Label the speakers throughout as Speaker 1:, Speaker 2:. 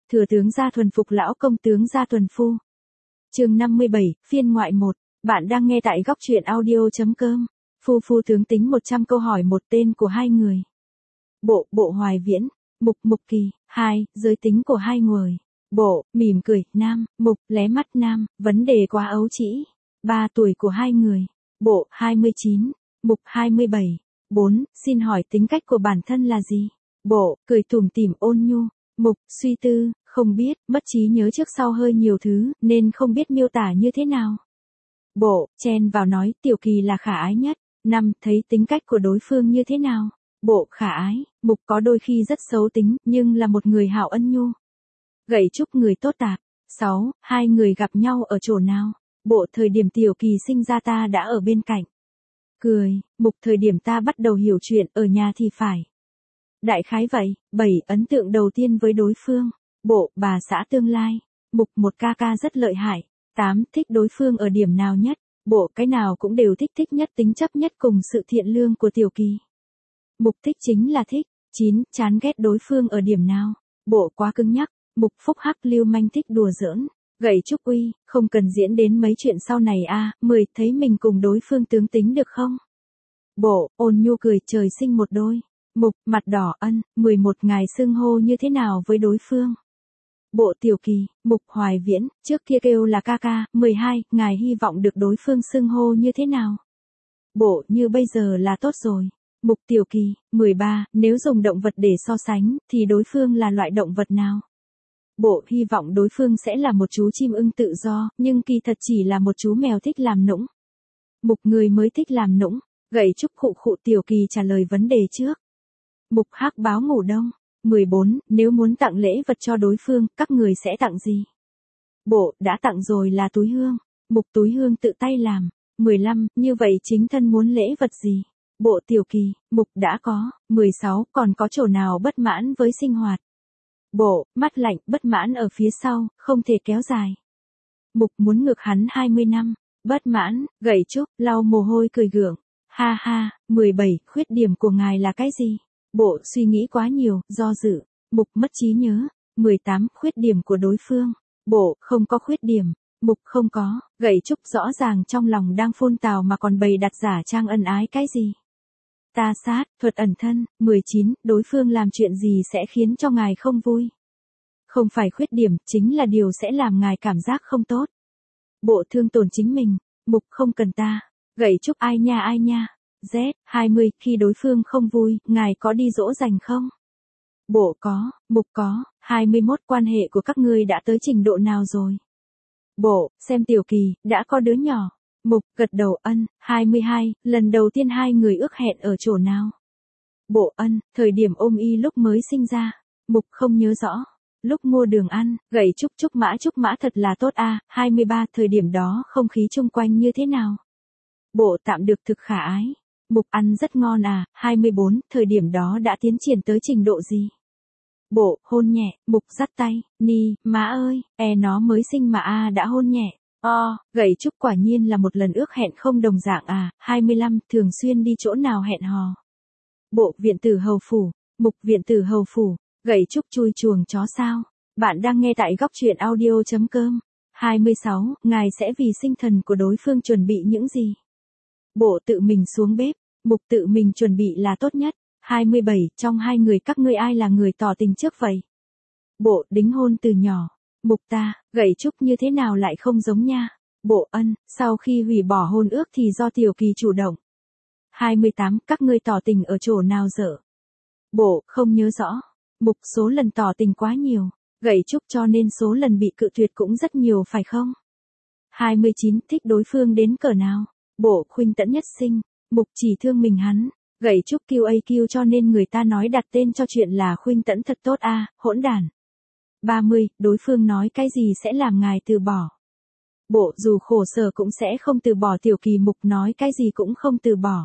Speaker 1: Thừa tướng gia thuần phục lão công tướng gia tuần phu. Chương 57, phiên ngoại 1. Bạn đang nghe tại góc truyện audio.com. Phu tướng tính 100 câu hỏi một tên của hai người. Bộ Hoài Viễn, Mục Kỳ. 2. Giới tính của hai người. Bộ, mỉm cười, nam, Mục, lé mắt nam, vấn đề quá ấu trĩ. 3 tuổi của hai người. Bộ, 29, Mục 27. 4. Xin hỏi tính cách của bản thân là gì? Bộ, cười tủm tỉm ôn nhu. Mục, suy tư, không biết, mất trí nhớ trước sau hơi nhiều thứ, nên không biết miêu tả như thế nào. Bộ, chen vào nói, Tiểu Kỳ là khả ái nhất. 5. Thấy tính cách của đối phương như thế nào? Bộ, khả ái. Mục có đôi khi rất xấu tính, nhưng là một người hảo ân nhu. Gậy chúc người tốt tạp. 6. Hai người gặp nhau ở chỗ nào? Bộ, thời điểm Tiểu Kỳ sinh ra ta đã ở bên cạnh. Cười, Mục, thời điểm ta bắt đầu hiểu chuyện ở nhà thì phải. Đại khái vậy. 7. Ấn tượng đầu tiên với đối phương. Bộ, bà xã tương lai. Mục, một ca ca rất lợi hại. 8. Thích đối phương ở điểm nào nhất? Bộ, cái nào cũng đều thích nhất, tính chấp nhất cùng sự thiện lương của Tiểu Kỳ. Mục, thích chính là thích. 9. Chán ghét đối phương ở điểm nào? Bộ, quá cứng nhắc. Mục, phúc hắc lưu manh, thích đùa giỡn. Gậy chúc uy, không cần diễn đến mấy chuyện sau này a. 10. Thấy mình cùng đối phương tướng tính được không? Bộ, ôn nhu cười, trời sinh một đôi. Mục, mặt đỏ ân. 11. Ngài xưng hô như thế nào với đối phương? Bộ, Tiểu Kỳ. Mục, Hoài Viễn, trước kia kêu là ca ca. 12. Ngài hy vọng được đối phương xưng hô như thế nào? Bộ, như bây giờ là tốt rồi. Mục, Tiểu Kỳ. 13. Nếu dùng động vật để so sánh, thì đối phương là loại động vật nào? Bộ, hy vọng đối phương sẽ là một chú chim ưng tự do, nhưng kỳ thật chỉ là một chú mèo thích làm nũng. Mục, người mới thích làm nũng. Gậy chúc khụ, Tiểu Kỳ trả lời vấn đề trước. Mục, hắc báo ngủ đông. 14. Nếu muốn tặng lễ vật cho đối phương, các người sẽ tặng gì? Bộ, đã tặng rồi là túi hương. Mục, túi hương tự tay làm. 15. Như vậy chính thân muốn lễ vật gì? Bộ, Tiểu Kỳ. Mục, đã có. 16. Còn có chỗ nào bất mãn với sinh hoạt? Bộ, mắt lạnh, bất mãn ở phía sau, không thể kéo dài. Mục, muốn ngược hắn 20 năm. Bất mãn. Gậy trúc, lau mồ hôi cười gượng. Ha ha. 17. Khuyết điểm của ngài là cái gì? Bộ, suy nghĩ quá nhiều, do dự. Mục, mất trí nhớ. 18. Khuyết điểm của đối phương. Bộ, không có khuyết điểm. Mục, không có. Gậy trúc, rõ ràng trong lòng đang phun tào mà còn bày đặt giả trang ân ái cái gì? Ta sát, thuật ẩn thân. 19. Đối phương làm chuyện gì sẽ khiến cho ngài không vui? Không phải khuyết điểm, chính là điều sẽ làm ngài cảm giác không tốt. Bộ, thương tổn chính mình. Mục, không cần ta. Gậy trúc, ai nha. Z. 20. Khi đối phương không vui, ngài có đi dỗ dành không? Bộ, có. Mục, có. 21. Quan hệ của các ngươi đã tới trình độ nào rồi? Bộ, xem Tiểu Kỳ, đã có đứa nhỏ. Mục, gật đầu ân. 22. Lần đầu tiên hai người ước hẹn ở chỗ nào? Bộ, ân. Thời điểm ôm y lúc mới sinh ra. Mục, không nhớ rõ. Lúc mua đường ăn. Gậy trúc mã thật là tốt a. 23. Thời điểm đó không khí chung quanh như thế nào? Bộ, tạm được, thực khả ái. Mục, ăn rất ngon à. 24. Thời điểm đó đã tiến triển tới trình độ gì? Bộ, hôn nhẹ. Mục, dắt tay. Ni, má ơi, nó mới sinh mà đã hôn nhẹ. Gậy trúc, quả nhiên là một lần ước hẹn không đồng dạng à. 25. Thường xuyên đi chỗ nào hẹn hò? Bộ, viện tử hầu phủ. Mục, viện tử hầu phủ. Gậy trúc, chui chuồng chó sao? Bạn đang nghe tại góc truyện audio.com. 26. Ngài sẽ vì sinh thần của đối phương chuẩn bị những gì? Bộ, tự mình xuống bếp. Mục, tự mình chuẩn bị là tốt nhất. 27. Trong hai người các ngươi ai là người tỏ tình trước vậy? Bộ, đính hôn từ nhỏ. Mục, ta. Gậy trúc, như thế nào lại không giống nha? Bộ, ân. Sau khi hủy bỏ hôn ước thì do Tiểu Kỳ chủ động. 28. Các ngươi tỏ tình ở chỗ nào dở? Bộ, không nhớ rõ. Mục, số lần tỏ tình quá nhiều. Gậy trúc, cho nên số lần bị cự tuyệt cũng rất nhiều phải không? 29. Thích đối phương đến cỡ nào? Bộ, khuynh tẫn nhất sinh. Mục, chỉ thương mình hắn. Gậy trúc, QAQ, cho nên người ta nói đặt tên cho chuyện là khuynh tẫn thật tốt a. Hỗn đản. 30. Đối phương nói cái gì sẽ làm ngài từ bỏ? Bộ, dù khổ sở cũng sẽ không từ bỏ. Tiểu Kỳ. Mục, nói cái gì cũng không từ bỏ.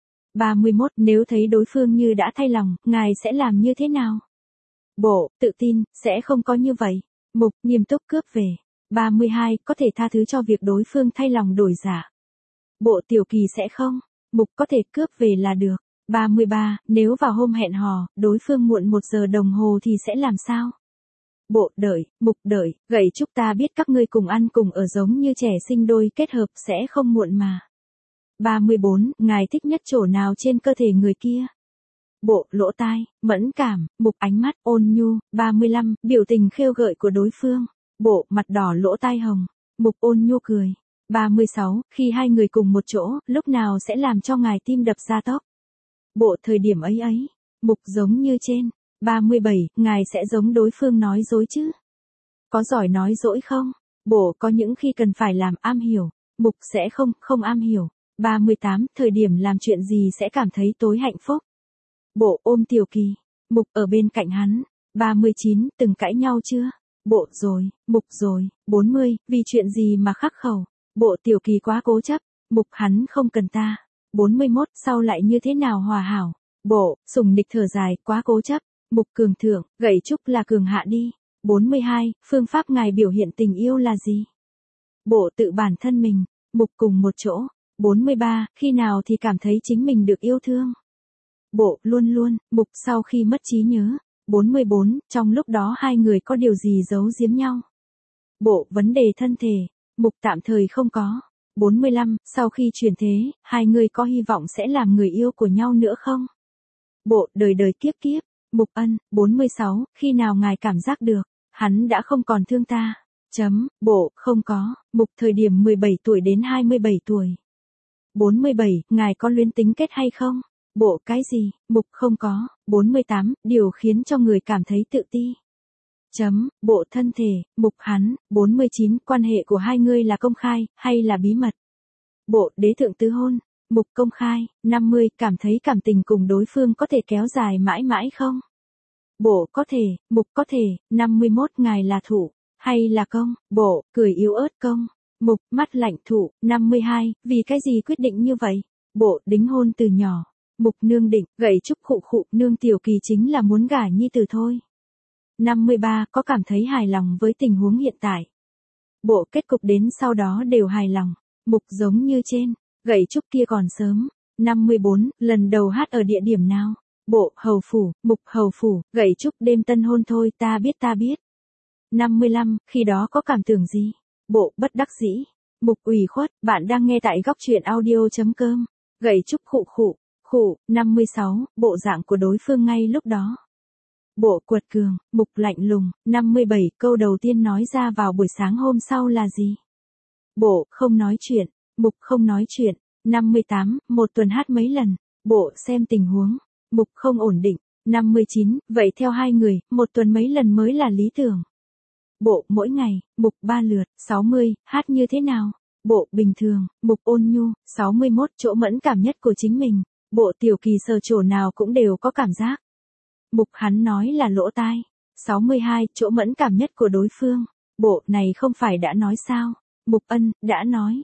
Speaker 1: 31. Nếu thấy đối phương như đã thay lòng, ngài sẽ làm như thế nào? Bộ, tự tin, sẽ không có như vậy. Mục, nghiêm túc, cướp về. 32. Có thể tha thứ cho việc đối phương thay lòng đổi dạ. Bộ, Tiểu Kỳ sẽ không. Mục, có thể cướp về là được. 33. Nếu vào hôm hẹn hò, đối phương muộn 1 giờ đồng hồ thì sẽ làm sao? Bộ đợi, Mục đợi, Gậy Trúc ta biết các ngươi cùng ăn cùng ở giống như trẻ sinh đôi kết hợp sẽ không muộn mà. 34, ngài thích nhất chỗ nào trên cơ thể người kia? Bộ, lỗ tai, mẫn cảm, Mục ánh mắt, ôn nhu. 35, biểu tình khêu gợi của đối phương. Bộ, mặt đỏ lỗ tai hồng. Mục ôn nhu cười. 36, khi hai người cùng một chỗ, lúc nào sẽ làm cho ngài tim đập ra tốc? Bộ, thời điểm ấy ấy. Mục giống như trên. 37, ngài sẽ giống đối phương nói dối chứ? Có giỏi nói dối không? Bộ, có những khi cần phải làm am hiểu. Mục sẽ không am hiểu. 38, thời điểm làm chuyện gì sẽ cảm thấy tối hạnh phúc? Bộ, ôm Tiểu Kỳ. Mục ở bên cạnh hắn. 39, từng cãi nhau chưa? Bộ, rồi. Mục, rồi. 40, vì chuyện gì mà khắc khẩu? Bộ, Tiểu Kỳ quá cố chấp. Mục, hắn không cần ta. 41, sau lại như thế nào hòa hảo? Bộ, sùng nịch thở dài, quá cố chấp. Mục, cường thượng, Gậy Trúc là cường hạ đi. 42, phương pháp ngài biểu hiện tình yêu là gì? Bộ, tự bản thân mình. Mục, cùng một chỗ. 43, khi nào thì cảm thấy chính mình được yêu thương? Bộ, luôn luôn. Mục, sau khi mất trí nhớ. 44, trong lúc đó hai người có điều gì giấu giếm nhau? Bộ, vấn đề thân thể. Mục, tạm thời không có. 45, sau khi chuyển thế, hai người có hy vọng sẽ làm người yêu của nhau nữa không? Bộ, đời đời kiếp kiếp. Mục, ân. 46, khi nào ngài cảm giác được, hắn đã không còn thương ta? Bộ, không có. Mục, thời điểm 17 tuổi đến 27 tuổi. 47, ngài có luyến tính kết hay không? Bộ, cái gì? Mục, không có. 48, điều khiến cho người cảm thấy tự ti. Bộ, thân thể. Mục, hắn. 49, quan hệ của hai người là công khai, hay là bí mật? Bộ, đế thượng tứ hôn. Mục, công khai. 50, cảm thấy cảm tình cùng đối phương có thể kéo dài mãi mãi không? Bộ, có thể. Mục, có thể. 51, ngài là thủ, hay là công? Bộ, cười yếu ớt công. Mục, mắt lạnh thủ. 52, vì cái gì quyết định như vậy? Bộ, đính hôn từ nhỏ. Mục, nương định, Gậy Trúc khụ, nương Tiểu Kỳ chính là muốn gả nhi tử thôi. 53, có cảm thấy hài lòng với tình huống hiện tại? Bộ, kết cục đến sau đó đều hài lòng. Mục, giống như trên. Gậy Trúc kia còn sớm. 54, lần đầu hát ở địa điểm nào? Bộ, hầu phủ. Mục, hầu phủ. Gậy Trúc, đêm tân hôn thôi, ta biết. 55, khi đó có cảm tưởng gì? Bộ, bất đắc dĩ. Mục, ủy khuất. Bạn đang nghe tại góc truyện audio.com. Gậy Trúc khụ. 56, bộ dạng của đối phương ngay lúc đó. Bộ, quật cường. Mục, lạnh lùng. 57, câu đầu tiên nói ra vào buổi sáng hôm sau là gì? Bộ, không nói chuyện. Mục, không nói chuyện. 58, một tuần hát mấy lần? Bộ, xem tình huống. Mục, không ổn định. 59, vậy theo hai người, một tuần mấy lần mới là lý tưởng? Bộ, mỗi ngày. Mục, 3 lượt. 60, hát như thế nào? Bộ, bình thường. Mục, ôn nhu. 61, chỗ mẫn cảm nhất của chính mình. Bộ, Tiểu Kỳ sờ chỗ nào cũng đều có cảm giác. Mục, hắn nói là lỗ tai. 62, chỗ mẫn cảm nhất của đối phương. Bộ, này không phải đã nói sao? Mục, ân, đã nói.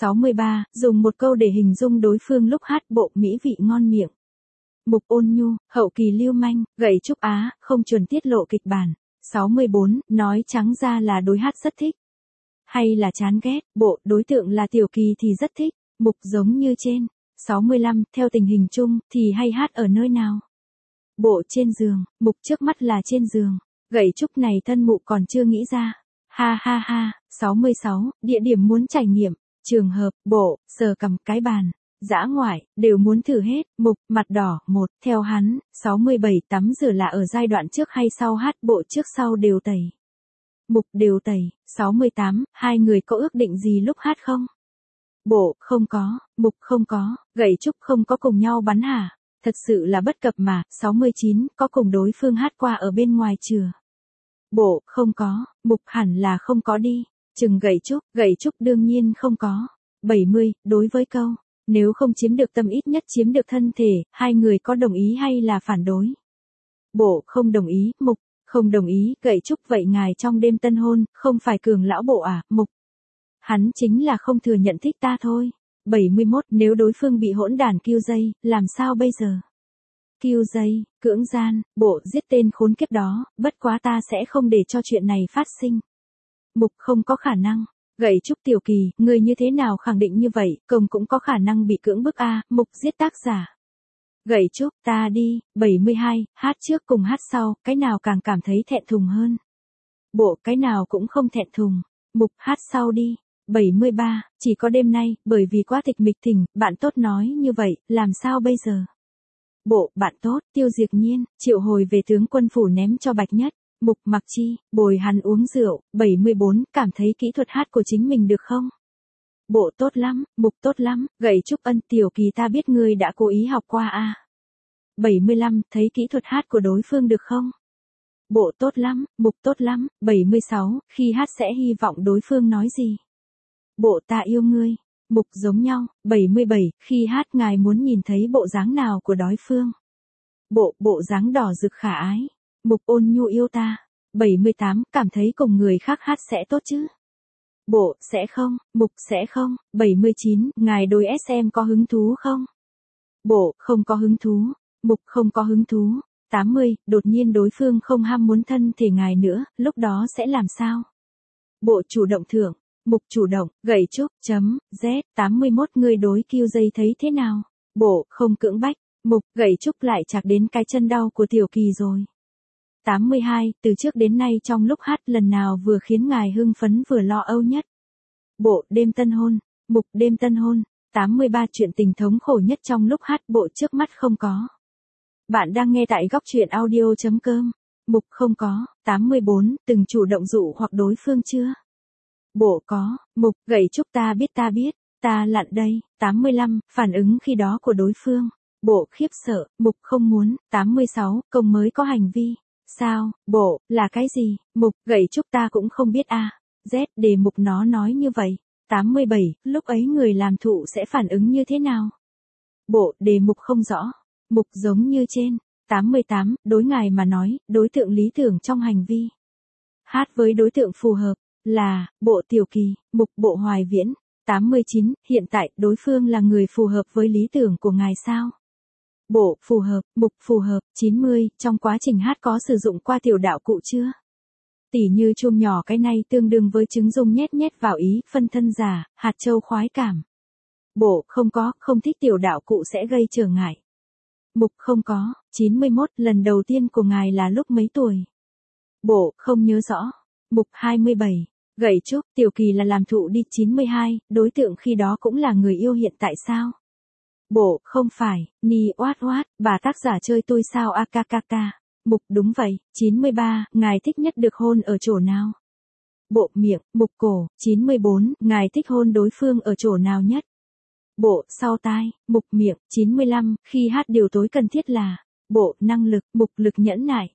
Speaker 1: 63, dùng một câu để hình dung đối phương lúc hát. Bộ, mỹ vị ngon miệng. Mục, ôn nhu, hậu kỳ lưu manh. Gậy Trúc á, không chuẩn tiết lộ kịch bản. 64, nói trắng ra là đối hát rất thích. Hay là chán ghét? Bộ, đối tượng là Tiểu Kỳ thì rất thích. Mục, giống như trên. 65, theo tình hình chung, thì hay hát ở nơi nào? Bộ, trên giường. Mục, trước mắt là trên giường. Gậy Trúc, này thân mụ còn chưa nghĩ ra. Ha ha ha. 66, địa điểm muốn trải nghiệm. Trường hợp. Bộ, sờ cầm, cái bàn, dã ngoại, đều muốn thử hết. Mục, mặt đỏ. 1, theo hắn. 67, tắm rửa là ở giai đoạn trước hay sau hát? Bộ, trước sau đều tẩy. Mục, đều tẩy. 68, hai người có ước định gì lúc hát không? Bộ, không có. Mục, không có. Gậy Trúc, không có cùng nhau bắn hả? Thật sự là bất cập mà. 69, có cùng đối phương hát qua ở bên ngoài chừa? Bộ, không có. Mục, hẳn là không có đi. Chừng Gậy Trúc đương nhiên không có. 70, đối với câu, nếu không chiếm được tâm ít nhất chiếm được thân thể, hai người có đồng ý hay là phản đối? Bộ, không đồng ý. Mục, không đồng ý. Gậy Trúc, vậy ngài trong đêm tân hôn, không phải cường lão bộ à? Mục, hắn chính là không thừa nhận thích ta thôi. 71, nếu đối phương bị hỗn đản kiêu dây, làm sao bây giờ? Kiêu dây, cưỡng gian. Bộ, giết tên khốn kiếp đó, bất quá ta sẽ không để cho chuyện này phát sinh. Mục, không có khả năng. Gậy Trúc, Tiểu Kỳ, người như thế nào khẳng định như vậy? Công cũng có khả năng bị cưỡng bức a. Mục, giết tác giả. Gậy Trúc, ta đi. 72, hát trước cùng hát sau, cái nào càng cảm thấy thẹn thùng hơn? Bộ cái nào cũng không thẹn thùng. Mục hát sau đi. 73, chỉ có đêm nay, bởi vì quá tịch mịch thỉnh, bạn tốt nói như vậy, làm sao bây giờ? Bộ, bạn tốt, Tiêu Diệp Nhiên, triệu hồi về tướng quân phủ ném cho Bạch Nhất. Mục mặc chi, bồi hắn uống rượu. 74, cảm thấy kỹ thuật hát của chính mình được không? Bộ tốt lắm, Mục tốt lắm, gậy Trúc Ân, Tiểu Kỳ ta biết ngươi đã cố ý học qua a. 75, thấy kỹ thuật hát của đối phương được không? Bộ tốt lắm, Mục tốt lắm. 76, khi hát sẽ hy vọng đối phương nói gì? Bộ ta yêu ngươi. Mục giống nhau. 77, khi hát ngài muốn nhìn thấy bộ dáng nào của đối phương? Bộ dáng đỏ rực khả ái. Mục ôn nhu yêu ta. 78, cảm thấy cùng người khác hát sẽ tốt chứ? Bộ, sẽ không. Mục, sẽ không. 79, ngài đối SM có hứng thú không? Bộ, không có hứng thú. Mục, không có hứng thú. 80, đột nhiên đối phương không ham muốn thân thể ngài nữa, lúc đó sẽ làm sao? Bộ chủ động thưởng. Mục chủ động, gậy Trúc, Z, 81 người đối kiêu dây thấy thế nào? Bộ, không cưỡng bách. Mục, gậy Trúc lại chạc đến cái chân đau của Tiểu Kỳ rồi. 82, từ trước đến nay trong lúc hát lần nào vừa khiến ngài hưng phấn vừa lo âu nhất? Bộ, đêm tân hôn. Mục, đêm tân hôn. 83, chuyện tình thống khổ nhất trong lúc hát. Bộ, trước mắt không có. Bạn đang nghe tại góc truyện audio.com. Mục, không có. 84, từng chủ động dụ hoặc đối phương chưa? Bộ, có. Mục, gậy Trúc ta biết, ta lặn đây. 85, phản ứng khi đó của đối phương. Bộ, khiếp sợ. Mục, không muốn. 86, công mới có hành vi. Sao? Bộ, là cái gì? Mục, gậy Trúc ta cũng không biết a. Z, đề mục nó nói như vậy. 87, lúc ấy người làm thụ sẽ phản ứng như thế nào? Bộ, đề mục không rõ. Mục giống như trên. 88, đối ngài mà nói, đối tượng lý tưởng trong hành vi. Hát với đối tượng phù hợp, là, bộ Tiểu Kỳ. Mục, bộ Hoài Viễn. 89, hiện tại, đối phương là người phù hợp với lý tưởng của ngài sao? Bộ, phù hợp. Mục, phù hợp. 90, trong quá trình hát có sử dụng qua tiểu đạo cụ chưa? Tỉ như chuông nhỏ, cái này tương đương với trứng dung nhét nhét vào ý, phân thân giả, hạt châu khoái cảm. Bộ, không có, không thích tiểu đạo cụ sẽ gây trở ngại. Mục, không có. 91, lần đầu tiên của ngài là lúc mấy tuổi? Bộ, không nhớ rõ. Mục, 27, gậy Trúc, Tiểu Kỳ là làm thụ đi. 92, đối tượng khi đó cũng là người yêu hiện tại sao? Bộ, không phải. Ni oát oát, bà tác giả chơi tôi sao akakk. Mục, đúng vậy. 93, ngài thích nhất được hôn ở chỗ nào? Bộ, miệng. Mục, cổ. 94, ngài thích hôn đối phương ở chỗ nào nhất? Bộ, sau tai. Mục, miệng. 95, khi hát điều tối cần thiết là? Bộ, năng lực. Mục, lực nhẫn nại.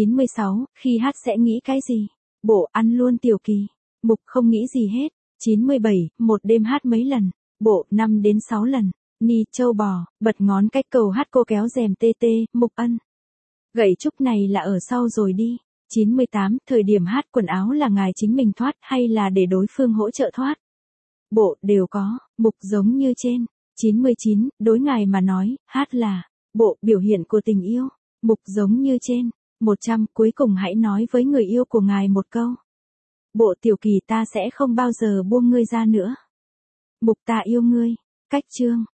Speaker 1: 96, khi hát sẽ nghĩ cái gì? Bộ, ăn luôn Tiểu Kỳ. Mục, không nghĩ gì hết. 97, một đêm hát mấy lần? Bộ, 5 đến 6 lần. Ni, châu bò, bật ngón cách cầu hát cô kéo rèm tê tê. Mục, ân. Gậy Trúc này là ở sau rồi đi. 98, thời điểm hát quần áo là ngài chính mình thoát hay là để đối phương hỗ trợ thoát? Bộ, đều có. Mục, giống như trên. 99, đối ngài mà nói, hát là, bộ, biểu hiện của tình yêu. Mục, giống như trên. 100, cuối cùng hãy nói với người yêu của ngài một câu. Bộ, Tiểu Kỳ ta sẽ không bao giờ buông ngươi ra nữa. Mục, ta yêu ngươi. Cách chương.